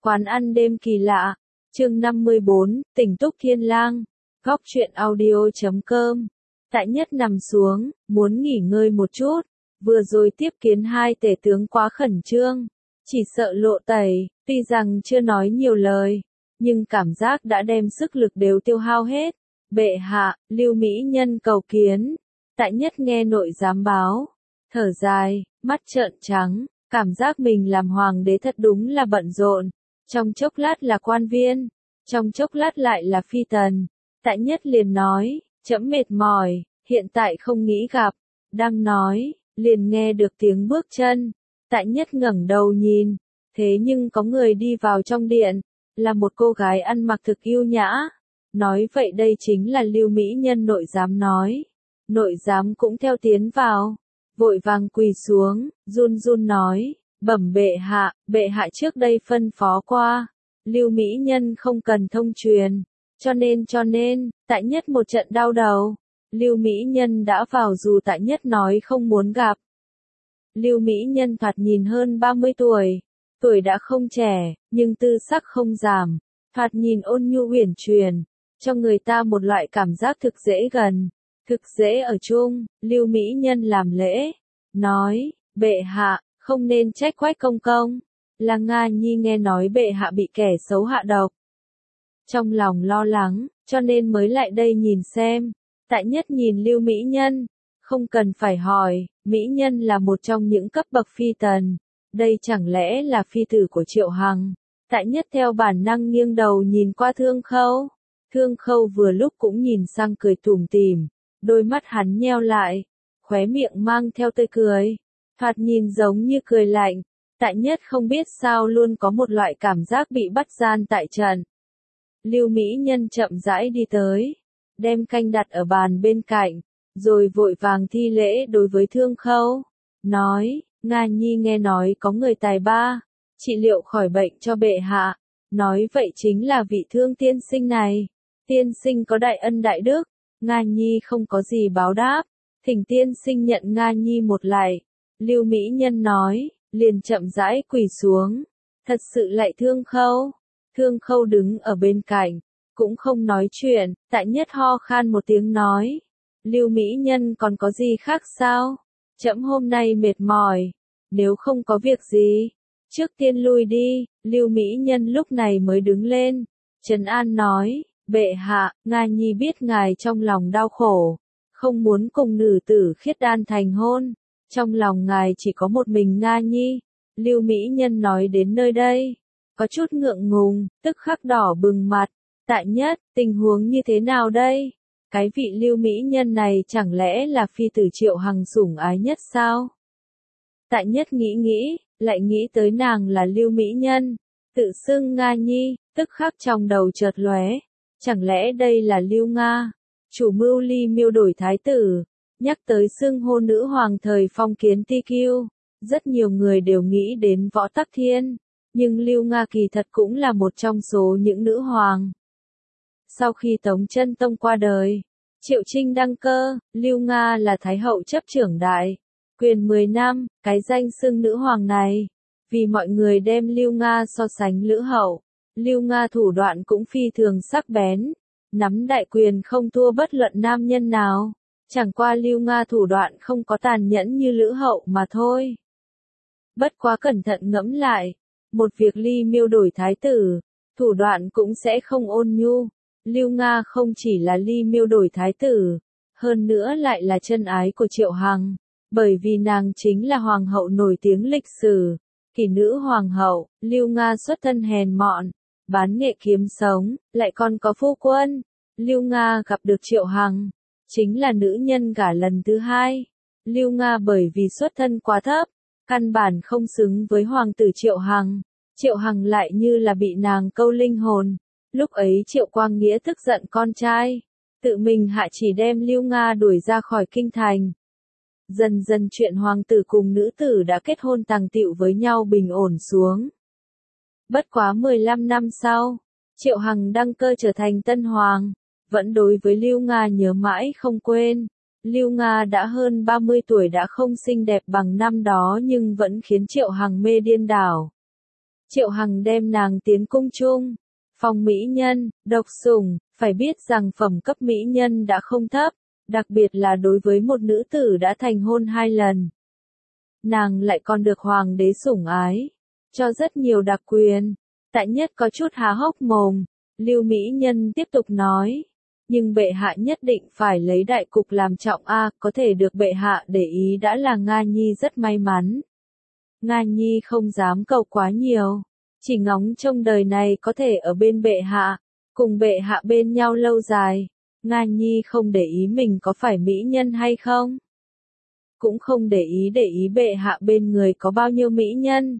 Quán ăn đêm kỳ lạ. Chương 54, Tỉnh Túc Thiên Lang. Góc truyện audio.com. Tại Nhất nằm xuống, muốn nghỉ ngơi một chút. Vừa rồi tiếp kiến hai tể tướng quá khẩn trương, chỉ sợ lộ tẩy, tuy rằng chưa nói nhiều lời, nhưng cảm giác đã đem sức lực đều tiêu hao hết. Bệ hạ, Lưu Mỹ Nhân cầu kiến. Tại Nhất nghe nội giám báo, thở dài, mắt trợn trắng, cảm giác mình làm hoàng đế thật đúng là bận rộn. Trong chốc lát là quan viên, trong chốc lát lại là phi tần. Tại Nhất liền nói, trẫm mệt mỏi, hiện tại không nghĩ gặp. Đang nói, liền nghe được tiếng bước chân. Tại Nhất ngẩng đầu nhìn, thế nhưng có người đi vào trong điện, là một cô gái ăn mặc thực yêu nhã. Nói vậy đây chính là Lưu Mỹ Nhân nội giám nói. Nội giám cũng theo tiến vào, vội vàng quỳ xuống, run run nói, bẩm bệ hạ trước đây phân phó qua, Lưu Mỹ Nhân không cần thông truyền, cho nên, Tại Nhất một trận đau đầu. Lưu Mỹ Nhân đã vào dù Tại Nhất nói không muốn gặp. Lưu Mỹ Nhân thoạt nhìn hơn 30 tuổi đã không trẻ, nhưng tư sắc không giảm, thoạt nhìn ôn nhu uyển chuyển, cho người ta một loại cảm giác thực dễ gần, thực dễ ở chung. Lưu Mỹ Nhân làm lễ, nói, bệ hạ, không nên trách Quách công công, là Nga Nhi nghe nói bệ hạ bị kẻ xấu hạ độc. Trong lòng lo lắng, cho nên mới lại đây nhìn xem. Tại Nhất nhìn Lưu Mỹ Nhân, không cần phải hỏi, Mỹ Nhân là một trong những cấp bậc phi tần, đây chẳng lẽ là phi tử của Triệu Hằng. Tại Nhất theo bản năng nghiêng đầu nhìn qua Thương Khâu. Thương Khâu vừa lúc cũng nhìn sang cười tủm tỉm, đôi mắt hắn nheo lại, khóe miệng mang theo tươi cười, thoạt nhìn giống như cười lạnh. Tại Nhất không biết sao luôn có một loại cảm giác bị bắt gian tại trận. Lưu Mỹ Nhân chậm rãi đi tới, đem canh đặt ở bàn bên cạnh, rồi vội vàng thi lễ đối với Thương Khâu, nói, Nga Nhi nghe nói có người tài ba, trị liệu khỏi bệnh cho bệ hạ, nói vậy chính là vị Thương tiên sinh này. Tiên sinh có đại ân đại đức, Nga Nhi không có gì báo đáp, thỉnh tiên sinh nhận Nga Nhi một lạy. Lưu Mỹ Nhân nói, liền chậm rãi quỳ xuống, thật sự lạy Thương Khâu. Thương Khâu đứng ở bên cạnh, cũng không nói chuyện. Tại Nhất ho khan một tiếng nói, Lưu Mỹ Nhân còn có gì khác sao? Trẫm hôm nay mệt mỏi, nếu không có việc gì, trước tiên lui đi. Lưu Mỹ Nhân lúc này mới đứng lên, trấn an nói, bệ hạ, Nga Nhi biết ngài trong lòng đau khổ, không muốn cùng nữ tử Khiết Đan thành hôn, trong lòng ngài chỉ có một mình Nga Nhi. Lưu Mỹ Nhân nói đến nơi đây, có chút ngượng ngùng, tức khắc đỏ bừng mặt. Tại Nhất, tình huống như thế nào đây? Cái vị Lưu Mỹ Nhân này chẳng lẽ là phi tử Triệu Hằng sủng ái nhất sao? Tại Nhất nghĩ, lại nghĩ tới nàng là Lưu Mỹ Nhân, tự xưng Nga Nhi, tức khắc trong đầu chợt lóe, chẳng lẽ đây là Lưu Nga, chủ mưu ly miêu đổi thái tử. Nhắc tới xưng hô nữ hoàng thời phong kiến ti kiêu, rất nhiều người đều nghĩ đến Võ Tắc Thiên, nhưng Lưu Nga kỳ thật cũng là một trong số những nữ hoàng. Sau khi Tống Chân Tông qua đời, Triệu Trinh đăng cơ, Lưu Nga là thái hậu chấp trưởng đại quyền 10 năm, cái danh xưng nữ hoàng này, vì mọi người đem Lưu Nga so sánh Lữ hậu. Lưu Nga thủ đoạn cũng phi thường sắc bén, nắm đại quyền không thua bất luận nam nhân nào, chẳng qua Lưu Nga thủ đoạn không có tàn nhẫn như Lữ hậu mà thôi. Bất quá cẩn thận ngẫm lại, một việc ly miêu đổi thái tử, thủ đoạn cũng sẽ không ôn nhu. Lưu Nga không chỉ là ly miêu đổi thái tử, hơn nữa lại là chân ái của Triệu Hằng, bởi vì nàng chính là hoàng hậu nổi tiếng lịch sử, kỷ nữ hoàng hậu. Lưu Nga xuất thân hèn mọn, bán nghệ kiếm sống, lại còn có phu quân. Lưu Nga gặp được Triệu Hằng, chính là nữ nhân gả lần thứ hai. Lưu Nga bởi vì xuất thân quá thấp, căn bản không xứng với hoàng tử Triệu Hằng. Triệu Hằng lại như là bị nàng câu linh hồn. Lúc ấy Triệu Quang Nghĩa tức giận con trai, tự mình hạ chỉ đem Lưu Nga đuổi ra khỏi kinh thành. Dần dần chuyện hoàng tử cùng nữ tử đã kết hôn tàng tựu với nhau bình ổn xuống. Bất quá 15 năm sau, Triệu Hằng đăng cơ trở thành tân hoàng, vẫn đối với Lưu Nga nhớ mãi không quên. Lưu Nga đã hơn 30 tuổi đã không xinh đẹp bằng năm đó nhưng vẫn khiến Triệu Hằng mê điên đảo. Triệu Hằng đem nàng tiến cung chung. Phong mỹ nhân, độc sủng, phải biết rằng phẩm cấp mỹ nhân đã không thấp, đặc biệt là đối với một nữ tử đã thành hôn 2 lần. Nàng lại còn được hoàng đế sủng ái, cho rất nhiều đặc quyền. Tại Nhất có chút há hốc mồm, Lưu mỹ nhân tiếp tục nói. Nhưng bệ hạ nhất định phải lấy đại cục làm trọng có thể được bệ hạ để ý đã là Nga Nhi rất may mắn. Nga Nhi không dám cầu quá nhiều, chỉ ngóng trông đời này có thể ở bên bệ hạ, cùng bệ hạ bên nhau lâu dài. Nga Nhi không để ý mình có phải mỹ nhân hay không, cũng không để ý bệ hạ bên người có bao nhiêu mỹ nhân.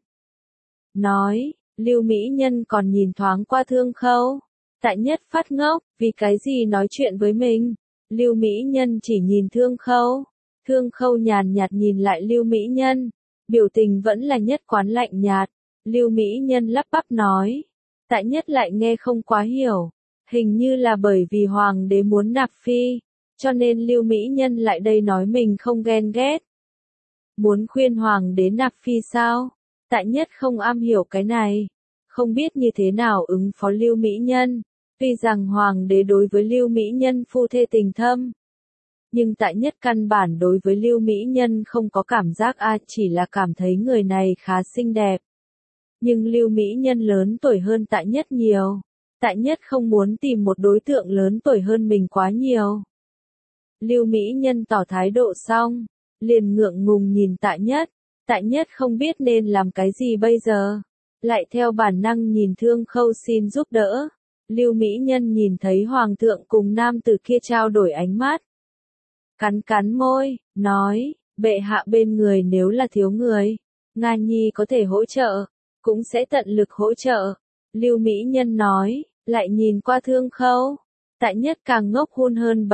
Nói, Lưu mỹ nhân còn nhìn thoáng qua Thương Khâu. Tại Nhất phát ngốc, vì cái gì nói chuyện với mình? Lưu mỹ nhân chỉ nhìn Thương Khâu. Thương Khâu nhàn nhạt nhìn lại Lưu mỹ nhân, biểu tình vẫn là nhất quán lạnh nhạt. Lưu mỹ nhân lắp bắp nói. Tại Nhất lại nghe không quá hiểu. Hình như là bởi vì hoàng đế muốn nạp phi, cho nên Lưu mỹ nhân lại đây nói mình không ghen ghét. Muốn khuyên hoàng đế nạp phi sao? Tại Nhất không am hiểu cái này, không biết như thế nào ứng phó Lưu mỹ nhân. Tuy rằng hoàng đế đối với Lưu mỹ nhân phu thê tình thâm, nhưng Tại Nhất căn bản đối với Lưu mỹ nhân không có cảm giác chỉ là cảm thấy người này khá xinh đẹp. Nhưng Lưu mỹ nhân lớn tuổi hơn Tại Nhất nhiều. Tại Nhất không muốn tìm một đối tượng lớn tuổi hơn mình quá nhiều. Lưu mỹ nhân tỏ thái độ xong, liền ngượng ngùng nhìn Tại Nhất. Tại Nhất không biết nên làm cái gì bây giờ, lại theo bản năng nhìn Thương Khâu xin giúp đỡ. Lưu mỹ nhân nhìn thấy hoàng thượng cùng nam tử kia trao đổi ánh mắt, cắn cắn môi, nói, bệ hạ bên người nếu là thiếu người, Nga Nhi có thể hỗ trợ, cũng sẽ tận lực hỗ trợ. Lưu mỹ nhân nói, lại nhìn qua Thương Khâu. Tại Nhất càng ngốc hun hơn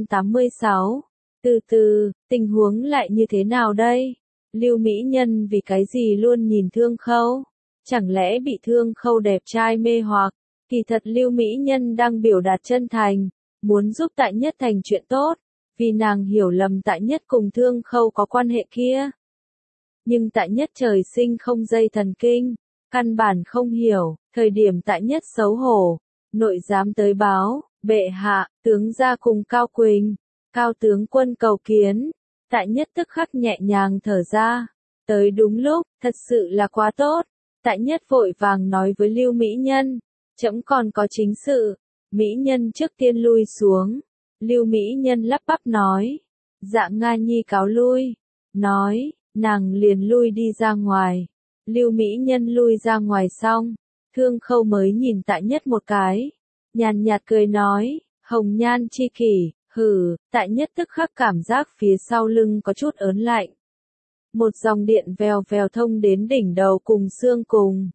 786. Từ từ, tình huống lại như thế nào đây? Lưu mỹ nhân vì cái gì luôn nhìn Thương Khâu? Chẳng lẽ bị Thương Khâu đẹp trai mê hoặc? Kỳ thật Lưu mỹ nhân đang biểu đạt chân thành, muốn giúp Tại Nhất thành chuyện tốt, vì nàng hiểu lầm Tại Nhất cùng Thương Khâu có quan hệ kia. Nhưng Tại Nhất trời sinh không dây thần kinh, căn bản không hiểu. Thời điểm Tại Nhất xấu hổ, nội giám tới báo, bệ hạ, tướng gia cùng Cao Quỳnh, Cao tướng quân cầu kiến. Tại Nhất tức khắc nhẹ nhàng thở ra, tới đúng lúc, thật sự là quá tốt. Tại Nhất vội vàng nói với Lưu mỹ nhân, trẫm còn có chính sự. Mỹ nhân trước tiên lui xuống. Lưu mỹ nhân lắp bắp nói, dạ Nga Nhi cáo lui. Nói, nàng liền lui đi ra ngoài. Lưu mỹ nhân lui ra ngoài xong, Thương Khâu mới nhìn Tại Nhất một cái, nhàn nhạt cười nói, hồng nhan chi kỷ. Hừ. Tại Nhất tức khắc cảm giác phía sau lưng có chút ớn lạnh. Một dòng điện vèo vèo thông đến đỉnh đầu cùng xương cùng.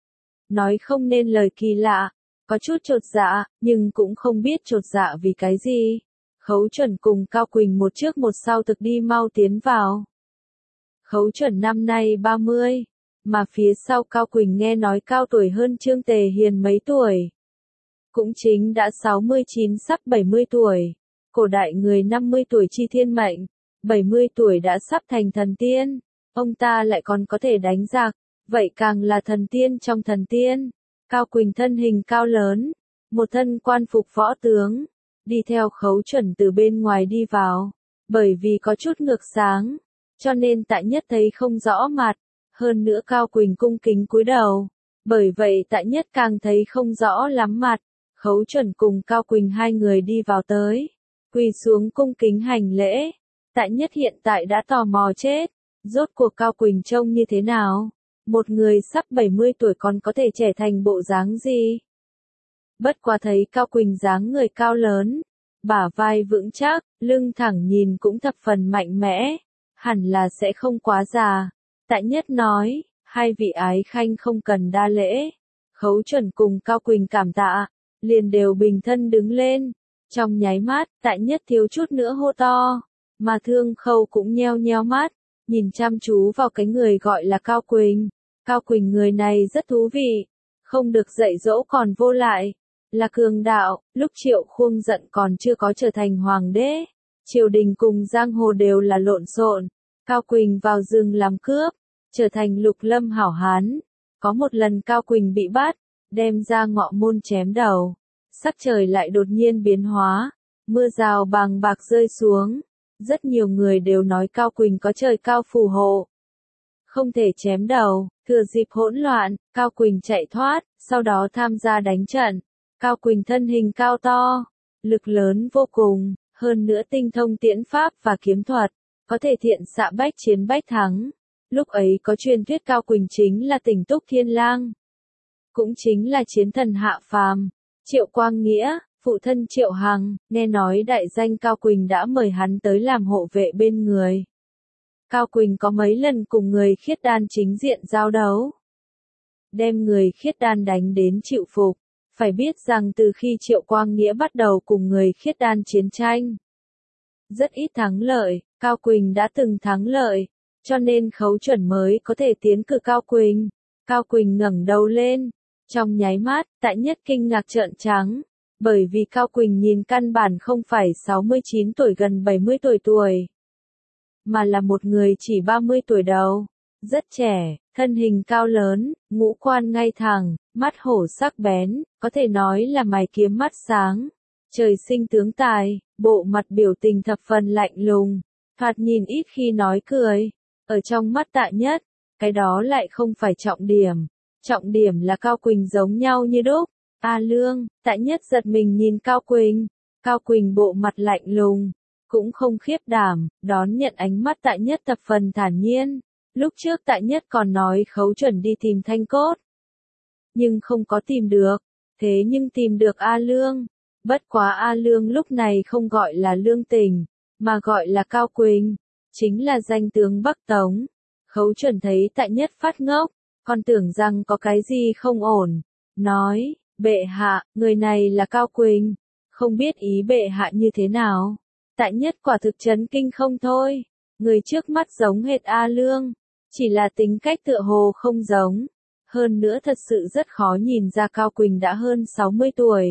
Nói không nên lời kỳ lạ, có chút chột dạ, nhưng cũng không biết chột dạ vì cái gì. Khấu Chuẩn cùng Cao Quỳnh một trước một sau thực đi mau tiến vào. Khấu Chuẩn năm nay 30, mà phía sau Cao Quỳnh nghe nói cao tuổi hơn Trương Tề Hiền mấy tuổi. Cũng chính đã 69 sắp 70 tuổi. Cổ đại người 50 tuổi chi thiên mệnh, 70 tuổi đã sắp thành thần tiên, ông ta lại còn có thể đánh giặc, vậy càng là thần tiên trong thần tiên. Cao Quỳnh thân hình cao lớn, một thân quan phục võ tướng, đi theo Khấu Chuẩn từ bên ngoài đi vào, bởi vì có chút ngược sáng, cho nên Tại Nhất thấy không rõ mặt, hơn nữa Cao Quỳnh cung kính cúi đầu, bởi vậy Tại Nhất càng thấy không rõ lắm mặt. Khấu Chuẩn cùng Cao Quỳnh hai người đi vào tới, quỳ xuống cung kính hành lễ. Tại Nhất hiện tại đã tò mò chết, rốt cuộc Cao Quỳnh trông như thế nào? Một người sắp 70 tuổi còn có thể trẻ thành bộ dáng gì? Bất quá thấy Cao Quỳnh dáng người cao lớn, bả vai vững chắc, lưng thẳng nhìn cũng thập phần mạnh mẽ, hẳn là sẽ không quá già. Tại Nhất nói, hai vị ái khanh không cần đa lễ. Khấu Chuẩn cùng Cao Quỳnh cảm tạ, liền đều bình thân đứng lên. Trong nháy mắt, Tại Nhất thiếu chút nữa hô to, mà Thương Khâu cũng nheo nheo mắt, nhìn chăm chú vào cái người gọi là Cao Quỳnh. Cao Quỳnh người này rất thú vị, không được dạy dỗ còn vô lại, là cường đạo. Lúc Triệu Khuông giận còn chưa có trở thành hoàng đế, triều đình cùng giang hồ đều là lộn xộn. Cao Quỳnh vào rừng làm cướp, trở thành lục lâm hảo hán, Có một lần Cao Quỳnh bị bắt, đem ra ngọ môn chém đầu. Sắc trời lại đột nhiên biến hóa, mưa rào bàng bạc rơi xuống. Rất nhiều người đều nói Cao Quỳnh có trời cao phù hộ, không thể chém đầu. Thừa dịp hỗn loạn, Cao Quỳnh chạy thoát, sau đó tham gia đánh trận. Cao Quỳnh thân hình cao to, lực lớn vô cùng, hơn nữa tinh thông tiễn pháp và kiếm thuật, có thể thiện xạ bách chiến bách thắng. Lúc ấy có truyền thuyết Cao Quỳnh chính là Tỉnh Túc Thiên Lang, cũng chính là chiến thần hạ phàm. Triệu Quang Nghĩa, phụ thân Triệu Hằng, nghe nói đại danh Cao Quỳnh đã mời hắn tới làm hộ vệ bên người. Cao Quỳnh có mấy lần cùng người khiết đan chính diện giao đấu, đem người khiết đan đánh đến chịu phục. Phải biết rằng từ khi Triệu Quang Nghĩa bắt đầu cùng người khiết đan chiến tranh, rất ít thắng lợi, Cao Quỳnh đã từng thắng lợi, cho nên Khấu Chuẩn mới có thể tiến cử Cao Quỳnh. Cao Quỳnh ngẩng đầu lên, trong nháy mắt, Tại Nhất kinh ngạc trợn trắng, bởi vì Cao Quỳnh nhìn căn bản không phải 69 tuổi gần 70 tuổi, mà là một người chỉ 30 tuổi đầu, rất trẻ, thân hình cao lớn, ngũ quan ngay thẳng, mắt hổ sắc bén, có thể nói là mày kiếm mắt sáng. Trời sinh tướng tài, bộ mặt biểu tình thập phần lạnh lùng, thoạt nhìn ít khi nói cười. Ở trong mắt Tạ Nhất, cái đó lại không phải trọng điểm. Trọng điểm là Cao Quỳnh giống nhau như đúc. A Lương, Tạ Nhất giật mình nhìn Cao Quỳnh. Cao Quỳnh bộ mặt lạnh lùng, cũng không khiếp đảm, đón nhận ánh mắt Tạ Nhất thập phần thản nhiên. Lúc trước Tạ Nhất còn nói Khấu Chuẩn đi tìm Thanh Cốt, nhưng không có tìm được. Thế nhưng tìm được A Lương. Bất quá A Lương lúc này không gọi là Lương Tình, mà gọi là Cao Quỳnh, chính là danh tướng Bắc Tống. Khấu Chuẩn thấy Tạ Nhất phát ngốc, còn tưởng rằng có cái gì không ổn, nói, bệ hạ, người này là Cao Quỳnh, không biết ý bệ hạ như thế nào. Tạ Nhất quả thực chấn kinh không thôi, người trước mắt giống hệt A Lương, chỉ là tính cách tựa hồ không giống, hơn nữa thật sự rất khó nhìn ra Cao Quỳnh đã hơn 60 tuổi.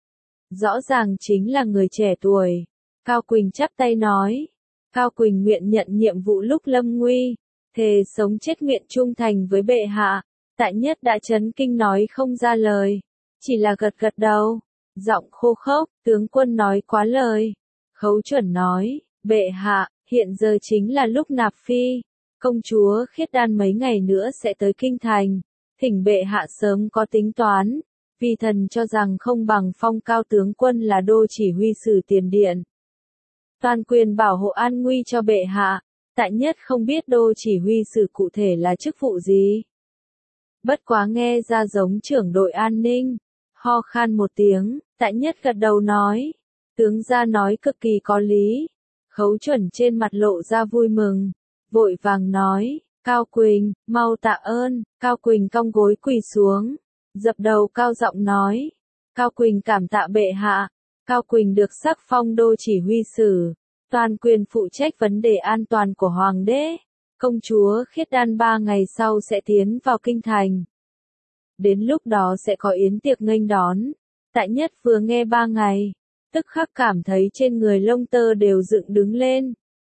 Rõ ràng chính là người trẻ tuổi. Cao Quỳnh chắp tay nói, Cao Quỳnh nguyện nhận nhiệm vụ lúc lâm nguy, thề sống chết nguyện trung thành với bệ hạ. Tạ Nhất đã chấn kinh nói không ra lời, chỉ là gật gật đầu, giọng khô khốc, tướng quân nói quá lời. Khấu Chuẩn nói, bệ hạ, hiện giờ chính là lúc nạp phi, công chúa Khiết Đan mấy ngày nữa sẽ tới kinh thành, thỉnh bệ hạ sớm có tính toán, vì thần cho rằng không bằng phong Cao tướng quân là đô chỉ huy sử tiền điện. Toàn quyền bảo hộ an nguy cho bệ hạ. Tạ Nhất không biết đô chỉ huy sử cụ thể là chức vụ gì. Bất quá nghe ra giống trưởng đội an ninh. Ho khan một tiếng, Tạ Nhất gật đầu nói. Tướng gia nói cực kỳ có lý. Khấu Chuẩn trên mặt lộ ra vui mừng, vội vàng nói, Cao Quỳnh, mau tạ ơn. Cao Quỳnh cong gối quỳ xuống, dập đầu cao giọng nói, Cao Quỳnh cảm tạ bệ hạ. Cao Quỳnh được sắc phong đô chỉ huy sử, toàn quyền phụ trách vấn đề an toàn của hoàng đế. Công chúa Khiết Đan 3 ngày sau sẽ tiến vào kinh thành. Đến lúc đó sẽ có yến tiệc nghênh đón. Tạ Nhất vừa nghe 3 ngày, tức khắc cảm thấy trên người lông tơ đều dựng đứng lên.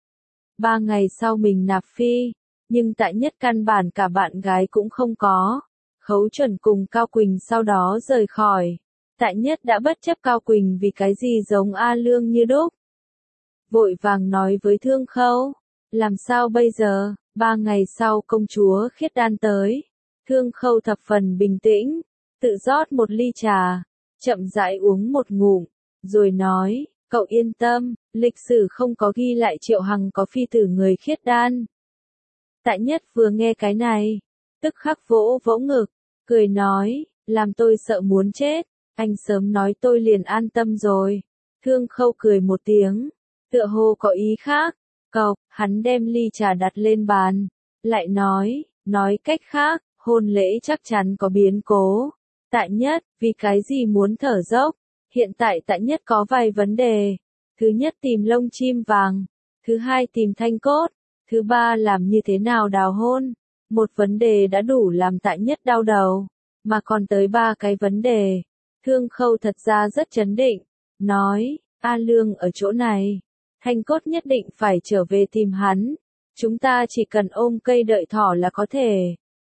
3 ngày sau mình nạp phi, nhưng Tạ Nhất căn bản cả bạn gái cũng không có. Khấu Chuẩn cùng Cao Quỳnh sau đó rời khỏi. Tạ Nhất đã bất chấp Cao Quỳnh vì cái gì giống A Lương như đúc. Vội vàng nói với Thương Khâu, làm sao bây giờ? 3 ngày sau công chúa Khiết Đan tới. Thương Khâu thập phần bình tĩnh, tự rót một ly trà, chậm rãi uống một ngụm, rồi nói, cậu yên tâm, lịch sử không có ghi lại Triệu Hằng có phi tử người Khiết Đan. Tạ Nhất vừa nghe cái này, tức khắc vỗ vỗ ngực, cười nói, làm tôi sợ muốn chết, anh sớm nói tôi liền an tâm rồi. Thương Khâu cười một tiếng, tựa hồ có ý khác, cậu, hắn đem ly trà đặt lên bàn, lại nói cách khác, hôn lễ chắc chắn có biến cố. Tạ Nhất, vì cái gì muốn thở dốc? Hiện tại Tạ Nhất có vài vấn đề. Thứ nhất tìm lông chim vàng, thứ hai tìm thanh cốt, thứ ba làm như thế nào đào hôn. Một vấn đề đã đủ làm Tạ Nhất đau đầu, mà còn tới 3 cái vấn đề. Thương Khâu thật ra rất chấn định, nói, A Lương ở chỗ này, thanh cốt nhất định phải trở về tìm hắn. Chúng ta chỉ cần ôm cây đợi thỏ là có thể.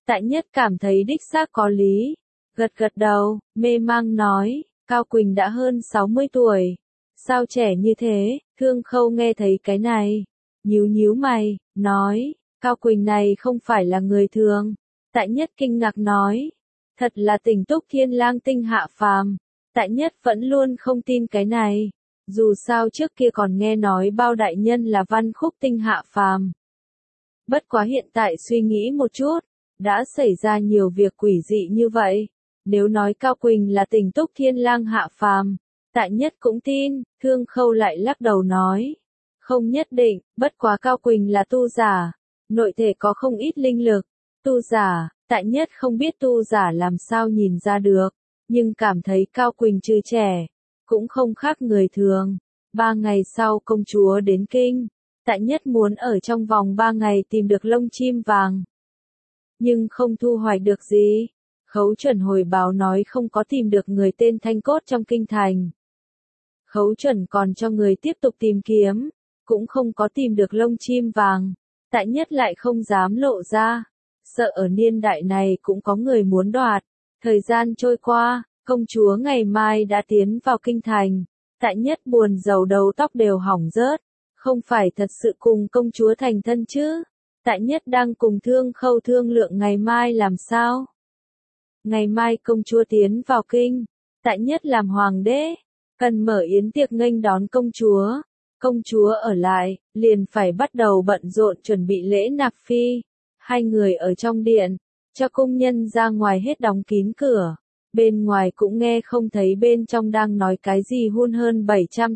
Tại nhất cảm thấy đích xác có lý. Gật gật đầu, mê mang nói, Cao Quỳnh đã hơn 60 tuổi. Sao trẻ như thế? Thương Khâu nghe thấy cái này. Nhíu nhíu mày, nói, Cao Quỳnh này không phải là người thường. Tại nhất kinh ngạc nói, thật là Tỉnh Túc Thiên Lang tinh hạ phàm. Tại nhất vẫn luôn không tin cái này. Dù sao trước kia còn nghe nói bao đại nhân là Văn Khúc tinh hạ phàm. Bất quá hiện tại suy nghĩ một chút, đã xảy ra nhiều việc quỷ dị như vậy. Nếu nói Cao Quỳnh là Tỉnh Túc Thiên Lang hạ phàm, Tại nhất cũng tin. Thương Khâu lại lắc đầu nói, không nhất định, bất quá Cao Quỳnh là tu giả, nội thể có không ít linh lực. Tu giả, Tại nhất không biết tu giả làm sao nhìn ra được, nhưng cảm thấy Cao Quỳnh trừ trẻ, cũng không khác người thường. 3 ngày sau công chúa đến kinh, Tại nhất muốn ở trong vòng 3 ngày tìm được lông chim vàng. Nhưng không thu hoạch được gì. Khấu Chuẩn hồi báo nói không có tìm được người tên Thanh Cốt trong kinh thành. Khấu Chuẩn còn cho người tiếp tục tìm kiếm, cũng không có tìm được lông chim vàng. Tại nhất lại không dám lộ ra, sợ ở niên đại này cũng có người muốn đoạt. Thời gian trôi qua, công chúa ngày mai đã tiến vào kinh thành. Tại nhất buồn rầu đầu tóc đều hỏng rớt, không phải thật sự cùng công chúa thành thân chứ. Tại nhất đang cùng Thương Khâu thương lượng ngày mai làm sao. Ngày mai công chúa tiến vào kinh, Tại nhất làm hoàng đế, cần mở yến tiệc nghênh đón công chúa. Công chúa ở lại, liền phải bắt đầu bận rộn chuẩn bị lễ nạp phi. Hai người ở trong điện, cho công nhân ra ngoài hết đóng kín cửa. Bên ngoài cũng nghe không thấy bên trong đang nói cái gì. Hun hơn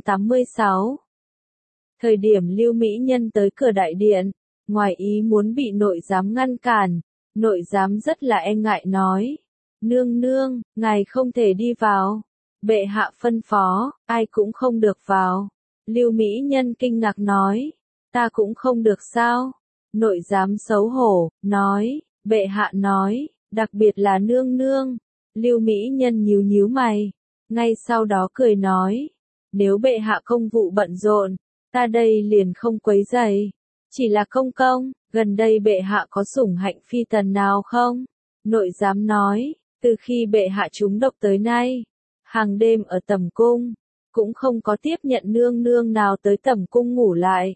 786. Thời điểm Lưu Mỹ Nhân tới cửa đại điện, ngoài ý muốn bị nội giám ngăn cản. Nội giám rất là e ngại nói, nương nương, ngài không thể đi vào. Bệ hạ phân phó, ai cũng không được vào. Lưu Mỹ Nhân kinh ngạc nói, ta cũng không được sao? Nội giám xấu hổ, nói, bệ hạ nói, đặc biệt là nương nương. Lưu Mỹ Nhân nhíu nhíu mày, ngay sau đó cười nói, nếu bệ hạ công vụ bận rộn, ta đây liền không quấy rầy. Chỉ là công công, gần đây bệ hạ có sủng hạnh phi tần nào không? Nội giám nói, từ khi bệ hạ trúng độc tới nay, hàng đêm ở tẩm cung, cũng không có tiếp nhận nương nương nào tới tẩm cung ngủ lại.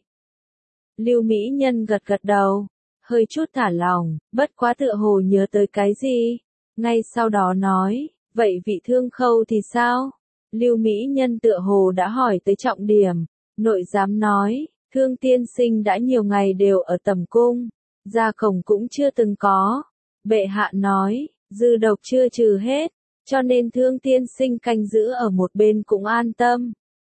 Lưu Mỹ Nhân gật gật đầu, hơi chút thả lòng, bất quá tựa hồ nhớ tới cái gì. Ngay sau đó nói, vậy vị Thương Khâu thì sao? Lưu Mỹ Nhân tựa hồ đã hỏi tới trọng điểm. Nội giám nói, Thương tiên sinh đã nhiều ngày đều ở tẩm cung, ra cổng cũng chưa từng có. Bệ hạ nói, dư độc chưa trừ hết, cho nên Thương tiên sinh canh giữ ở một bên cũng an tâm.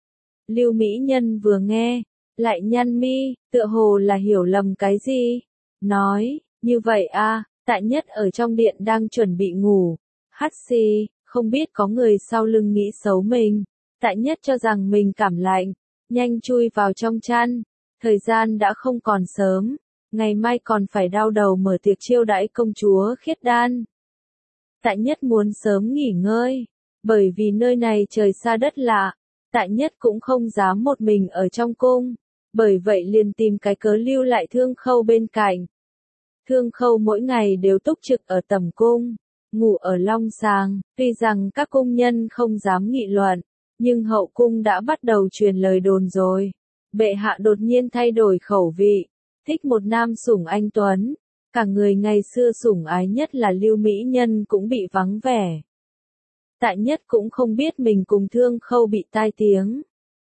Lưu Mỹ Nhân vừa nghe, lại nhăn mi, tựa hồ là hiểu lầm cái gì. Nói, như vậy à, Tại nhất ở trong điện đang chuẩn bị ngủ. Hắt xì, không biết có người sau lưng nghĩ xấu mình. Tại nhất cho rằng mình cảm lạnh, nhanh chui vào trong chăn. Thời gian đã không còn sớm, ngày mai còn phải đau đầu mở tiệc chiêu đãi công chúa Khiết Đan. Tại nhất muốn sớm nghỉ ngơi, bởi vì nơi này trời xa đất lạ. Tại nhất cũng không dám một mình ở trong cung, bởi vậy liền tìm cái cớ lưu lại Thương Khâu bên cạnh. Thương Khâu mỗi ngày đều túc trực ở tẩm cung, ngủ ở long sàng. Tuy rằng các cung nhân không dám nghị luận, nhưng hậu cung đã bắt đầu truyền lời đồn rồi. Bệ hạ đột nhiên thay đổi khẩu vị, thích một nam sủng anh tuấn. Cả người ngày xưa sủng ái nhất là Lưu Mỹ Nhân cũng bị vắng vẻ. Tại nhất cũng không biết mình cùng Thương Khâu bị tai tiếng.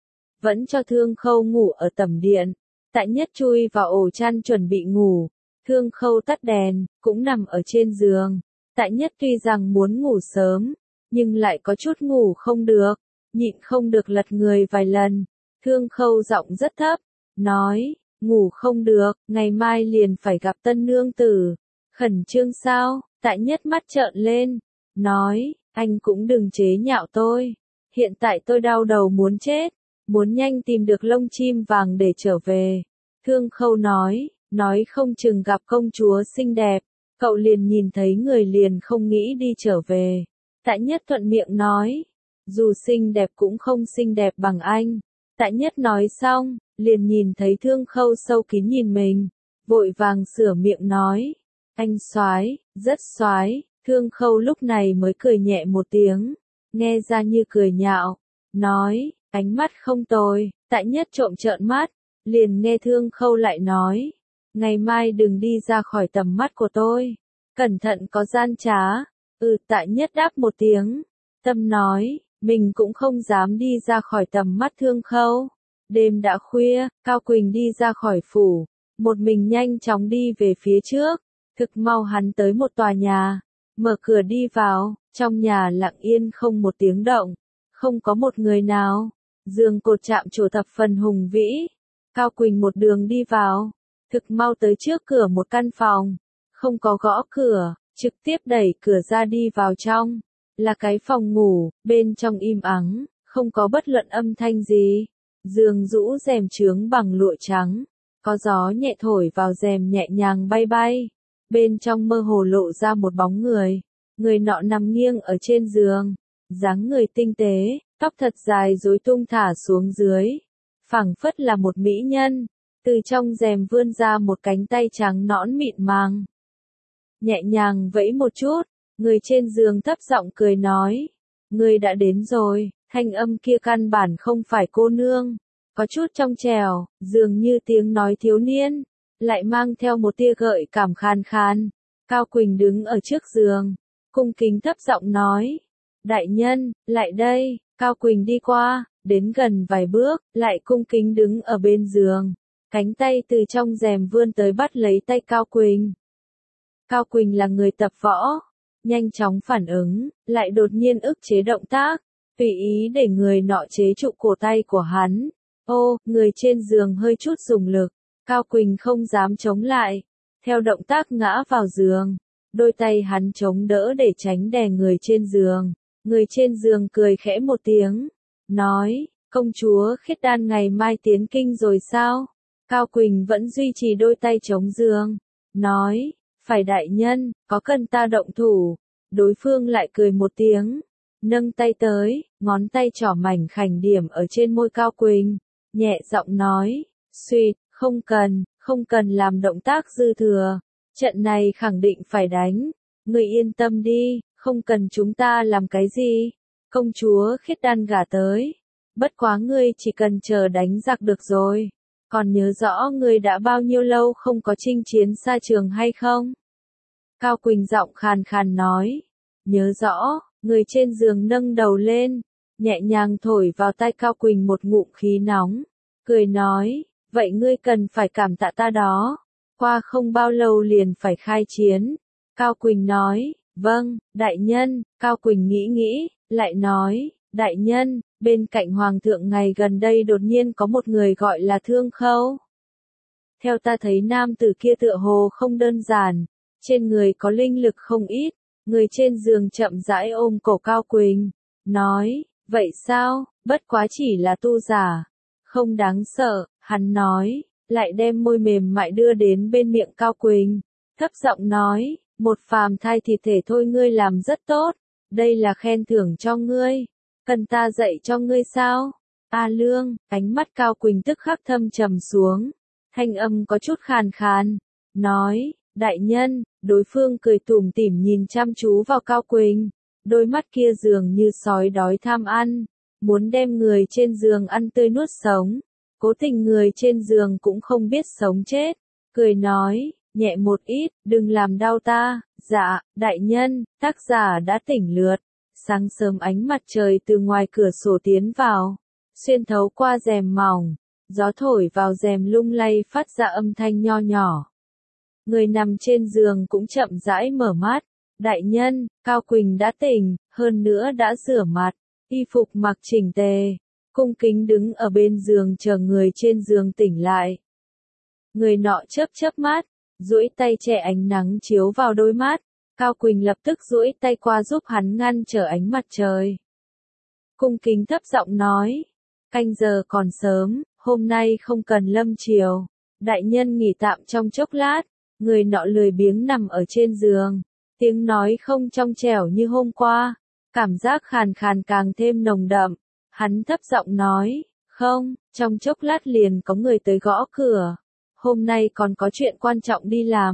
Vẫn cho Thương Khâu ngủ ở tẩm điện. Tại nhất chui vào ổ chăn chuẩn bị ngủ. Thương Khâu tắt đèn, cũng nằm ở trên giường. Tại nhất tuy rằng muốn ngủ sớm, nhưng lại có chút ngủ không được, nhịn không được lật người vài lần. Thương Khâu giọng rất thấp, nói, ngủ không được, ngày mai liền phải gặp tân nương tử. Khẩn trương sao? Tại nhất mắt trợn lên, nói, anh cũng đừng chế nhạo tôi. Hiện tại tôi đau đầu muốn chết, muốn nhanh tìm được lông chim vàng để trở về. Thương Khâu nói không chừng gặp công chúa xinh đẹp, cậu liền nhìn thấy người liền không nghĩ đi trở về. Tại nhất thuận miệng nói, dù xinh đẹp cũng không xinh đẹp bằng anh. Tại nhất nói xong, liền nhìn thấy Thương Khâu sâu kín nhìn mình, vội vàng sửa miệng nói, Anh soái, rất soái. Thương Khâu lúc này mới cười nhẹ một tiếng, nghe ra như cười nhạo, nói, ánh mắt không tồi. Tại Nhất trộm trợn mắt, liền nghe Thương Khâu lại nói, ngày mai đừng đi ra khỏi tầm mắt của tôi, cẩn thận có gian trá. Tại Nhất đáp một tiếng, tâm nói, mình cũng không dám đi ra khỏi tầm mắt Thương Khâu. Đêm đã khuya, Cao Quỳnh đi ra khỏi phủ, một mình nhanh chóng đi về phía trước, thực mau hắn tới một tòa nhà, mở cửa đi vào, trong nhà lặng yên không một tiếng động, không có một người nào, giường cột chạm trổ thập phần hùng vĩ. Cao Quỳnh một đường đi vào, thực mau tới trước cửa một căn phòng, không có gõ cửa, trực tiếp đẩy cửa ra đi vào trong, là cái phòng ngủ, bên trong im ắng, không có bất luận âm thanh gì, giường rũ rèm chướng bằng lụa trắng, có gió nhẹ thổi vào rèm nhẹ nhàng bay bay, bên trong mơ hồ lộ ra một bóng người, người nọ nằm nghiêng ở trên giường, dáng người tinh tế, tóc thật dài rối tung thả xuống dưới, phảng phất là một mỹ nhân, từ trong rèm vươn ra một cánh tay trắng nõn mịn màng. Nhẹ nhàng vẫy một chút, người trên giường thấp giọng cười nói, người đã đến rồi, thanh âm kia căn bản không phải cô nương, có chút trong trẻo, dường như tiếng nói thiếu niên, lại mang theo một tia gợi cảm khàn khàn. Cao Quỳnh đứng ở trước giường, cung kính thấp giọng nói, đại nhân, lại đây. Cao Quỳnh đi qua, đến gần vài bước, lại cung kính đứng ở bên giường, cánh tay từ trong rèm vươn tới bắt lấy tay Cao Quỳnh. Cao Quỳnh là người tập võ, nhanh chóng phản ứng, lại đột nhiên ức chế động tác, tùy ý để người nọ chế trụ cổ tay của hắn. Người trên giường hơi chút dùng lực, Cao Quỳnh không dám chống lại, theo động tác ngã vào giường, đôi tay hắn chống đỡ để tránh đè người trên giường. Người trên giường cười khẽ một tiếng, nói, công chúa Khiết Đan ngày mai tiến kinh rồi sao? Cao Quỳnh vẫn duy trì đôi tay chống giường, nói, phải đại nhân, có cần ta động thủ? Đối phương lại cười một tiếng, nâng tay tới, ngón tay trỏ mảnh khảnh điểm ở trên môi Cao Quỳnh, nhẹ giọng nói, suýt, không cần làm động tác dư thừa, trận này khẳng định phải đánh, người yên tâm đi. Không cần chúng ta làm cái gì, công chúa Khiết Đan gả tới, bất quá ngươi chỉ cần chờ đánh giặc được rồi, còn nhớ rõ ngươi đã bao nhiêu lâu không có chinh chiến xa trường hay không? Cao Quỳnh giọng khàn khàn nói, nhớ rõ, người trên giường nâng đầu lên, nhẹ nhàng thổi vào tai Cao Quỳnh một ngụm khí nóng, cười nói, vậy ngươi cần phải cảm tạ ta đó, qua không bao lâu liền phải khai chiến. Cao Quỳnh nói, vâng, đại nhân. Cao Quỳnh nghĩ, lại nói, đại nhân, bên cạnh Hoàng thượng ngày gần đây đột nhiên có một người gọi là Thương Khâu. Theo ta thấy nam tử kia tựa hồ không đơn giản, trên người có linh lực không ít, người trên giường chậm rãi ôm cổ Cao Quỳnh, nói, vậy sao, bất quá chỉ là tu giả, không đáng sợ, hắn nói, lại đem môi mềm mại đưa đến bên miệng Cao Quỳnh, thấp giọng nói, một phàm thai thịt thể thôi ngươi làm rất tốt, đây là khen thưởng cho ngươi, cần ta dạy cho ngươi sao? A Lương, ánh mắt Cao Quỳnh tức khắc thâm trầm xuống, thanh âm có chút khàn khàn, nói, đại nhân. Đối phương cười tủm tỉm nhìn chăm chú vào Cao Quỳnh, đôi mắt kia dường như sói đói tham ăn, muốn đem người trên giường ăn tươi nuốt sống, cố tình người trên giường cũng không biết sống chết, cười nói, nhẹ một ít, đừng làm đau ta. Dạ, đại nhân. Tác giả đã tỉnh lượt. Sáng sớm ánh mặt trời từ ngoài cửa sổ tiến vào, xuyên thấu qua rèm mỏng, gió thổi vào rèm lung lay phát ra âm thanh nho nhỏ. Người nằm trên giường cũng chậm rãi mở mắt. Đại nhân, Cao Quỳnh đã tỉnh, hơn nữa đã rửa mặt, y phục mặc chỉnh tề, cung kính đứng ở bên giường chờ người trên giường tỉnh lại. Người nọ chớp mắt, duỗi tay che ánh nắng chiếu vào đôi mắt, Cao Quỳnh lập tức duỗi tay qua giúp hắn ngăn trở ánh mặt trời. Cung kính thấp giọng nói, canh giờ còn sớm, hôm nay không cần lâm chiều, đại nhân nghỉ tạm trong chốc lát. Người nọ lười biếng nằm ở trên giường, tiếng nói không trong trẻo như hôm qua, cảm giác khàn khàn càng thêm nồng đậm, hắn thấp giọng nói, không, trong chốc lát liền có người tới gõ cửa, hôm nay còn có chuyện quan trọng đi làm.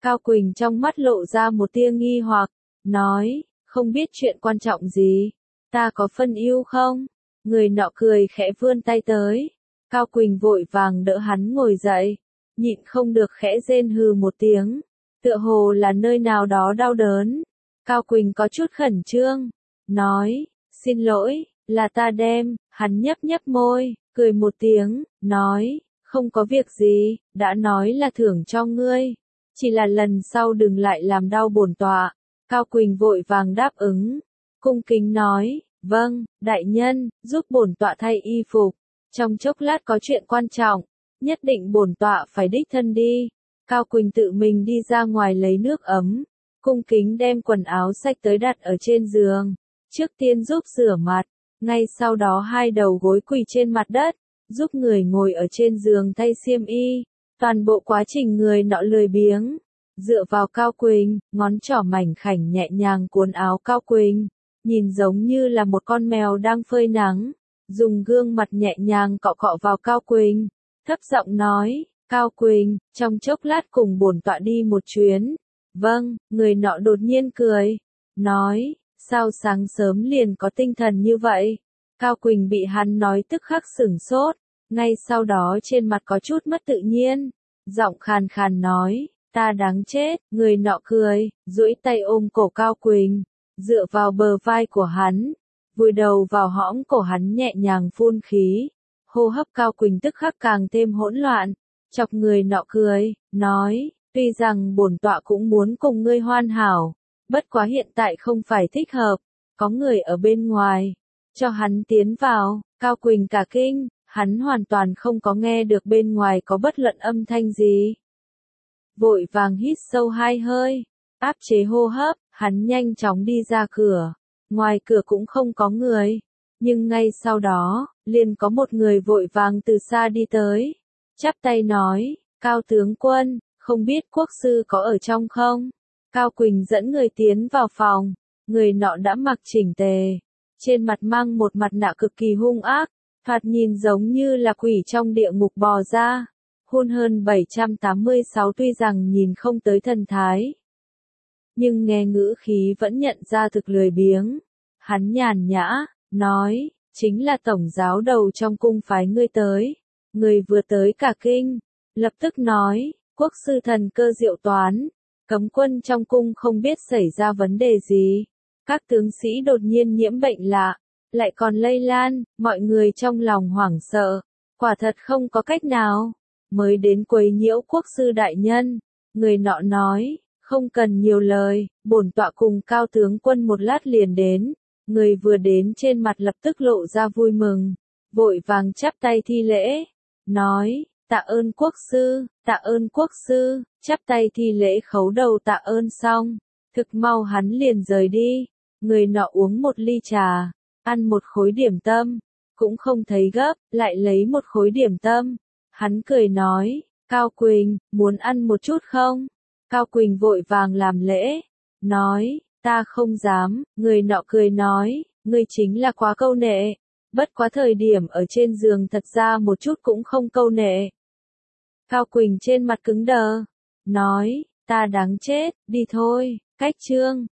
Cao Quỳnh trong mắt lộ ra một tia nghi hoặc, nói, không biết chuyện quan trọng gì, ta có phân ưu không? Người nọ cười khẽ vươn tay tới. Cao Quỳnh vội vàng đỡ hắn ngồi dậy, nhịn không được khẽ rên hừ một tiếng, tựa hồ là nơi nào đó đau đớn. Cao Quỳnh có chút khẩn trương, nói, xin lỗi, là ta đem, hắn nhấp nhấp môi, cười một tiếng, nói, không có việc gì, đã nói là thưởng cho ngươi, chỉ là lần sau đừng lại làm đau bổn tọa. Cao Quỳnh vội vàng đáp ứng, cung kính nói, vâng, đại nhân, giúp bổn tọa thay y phục, trong chốc lát có chuyện quan trọng, nhất định bổn tọa phải đích thân đi. Cao Quỳnh tự mình đi ra ngoài lấy nước ấm, cung kính đem quần áo xách tới đặt ở trên giường, trước tiên giúp rửa mặt, ngay sau đó hai đầu gối quỳ trên mặt đất, giúp người ngồi ở trên giường thay xiêm y. Toàn bộ quá trình người nọ lười biếng, dựa vào Cao Quỳnh, ngón trỏ mảnh khảnh nhẹ nhàng cuốn áo Cao Quỳnh, nhìn giống như là một con mèo đang phơi nắng, dùng gương mặt nhẹ nhàng cọ cọ vào Cao Quỳnh, thấp giọng nói, Cao Quỳnh, trong chốc lát cùng bổn tọa đi một chuyến. Vâng, người nọ đột nhiên cười, nói, sao sáng sớm liền có tinh thần như vậy? Cao Quỳnh bị hắn nói tức khắc sửng sốt, ngay sau đó trên mặt có chút mất tự nhiên, giọng khàn khàn nói, ta đáng chết. Người nọ cười, duỗi tay ôm cổ Cao Quỳnh, dựa vào bờ vai của hắn, vùi đầu vào hõm cổ hắn nhẹ nhàng phun khí, hô hấp Cao Quỳnh tức khắc càng thêm hỗn loạn, chọc người nọ cười, nói, tuy rằng bổn tọa cũng muốn cùng ngươi hoàn hảo, bất quá hiện tại không phải thích hợp, có người ở bên ngoài, cho hắn tiến vào. Cao Quỳnh cả kinh, hắn hoàn toàn không có nghe được bên ngoài có bất luận âm thanh gì. Vội vàng hít sâu hai hơi, áp chế hô hấp, hắn nhanh chóng đi ra cửa, ngoài cửa cũng không có người, nhưng ngay sau đó, liền có một người vội vàng từ xa đi tới, chắp tay nói, Cao tướng quân, không biết quốc sư có ở trong không? Cao Quỳnh dẫn người tiến vào phòng, người nọ đã mặc chỉnh tề, trên mặt mang một mặt nạ cực kỳ hung ác, thoạt nhìn giống như là quỷ trong địa ngục bò ra. Hun hơn 786 tuy rằng nhìn không tới thần thái, nhưng nghe ngữ khí vẫn nhận ra thực lười biếng. Hắn nhàn nhã, nói, chính là tổng giáo đầu trong cung phái ngươi tới. Người vừa tới cả kinh, lập tức nói, quốc sư thần cơ diệu toán, cấm quân trong cung không biết xảy ra vấn đề gì. Các tướng sĩ đột nhiên nhiễm bệnh lạ, lại còn lây lan, mọi người trong lòng hoảng sợ, quả thật không có cách nào, mới đến quấy nhiễu quốc sư đại nhân. Người nọ nói, không cần nhiều lời, bổn tọa cùng Cao tướng quân một lát liền đến. Người vừa đến trên mặt lập tức lộ ra vui mừng, vội vàng chắp tay thi lễ, nói, tạ ơn quốc sư, tạ ơn quốc sư, chắp tay thi lễ khấu đầu tạ ơn xong, thực mau hắn liền rời đi. Người nọ uống một ly trà, ăn một khối điểm tâm, cũng không thấy gấp, lại lấy một khối điểm tâm. Hắn cười nói, Cao Quỳnh, muốn ăn một chút không? Cao Quỳnh vội vàng làm lễ, nói, ta không dám. Người nọ cười nói, ngươi chính là quá câu nệ, bất quá thời điểm ở trên giường thật ra một chút cũng không câu nệ. Cao Quỳnh trên mặt cứng đờ, nói, ta đáng chết, đi thôi. Cách chương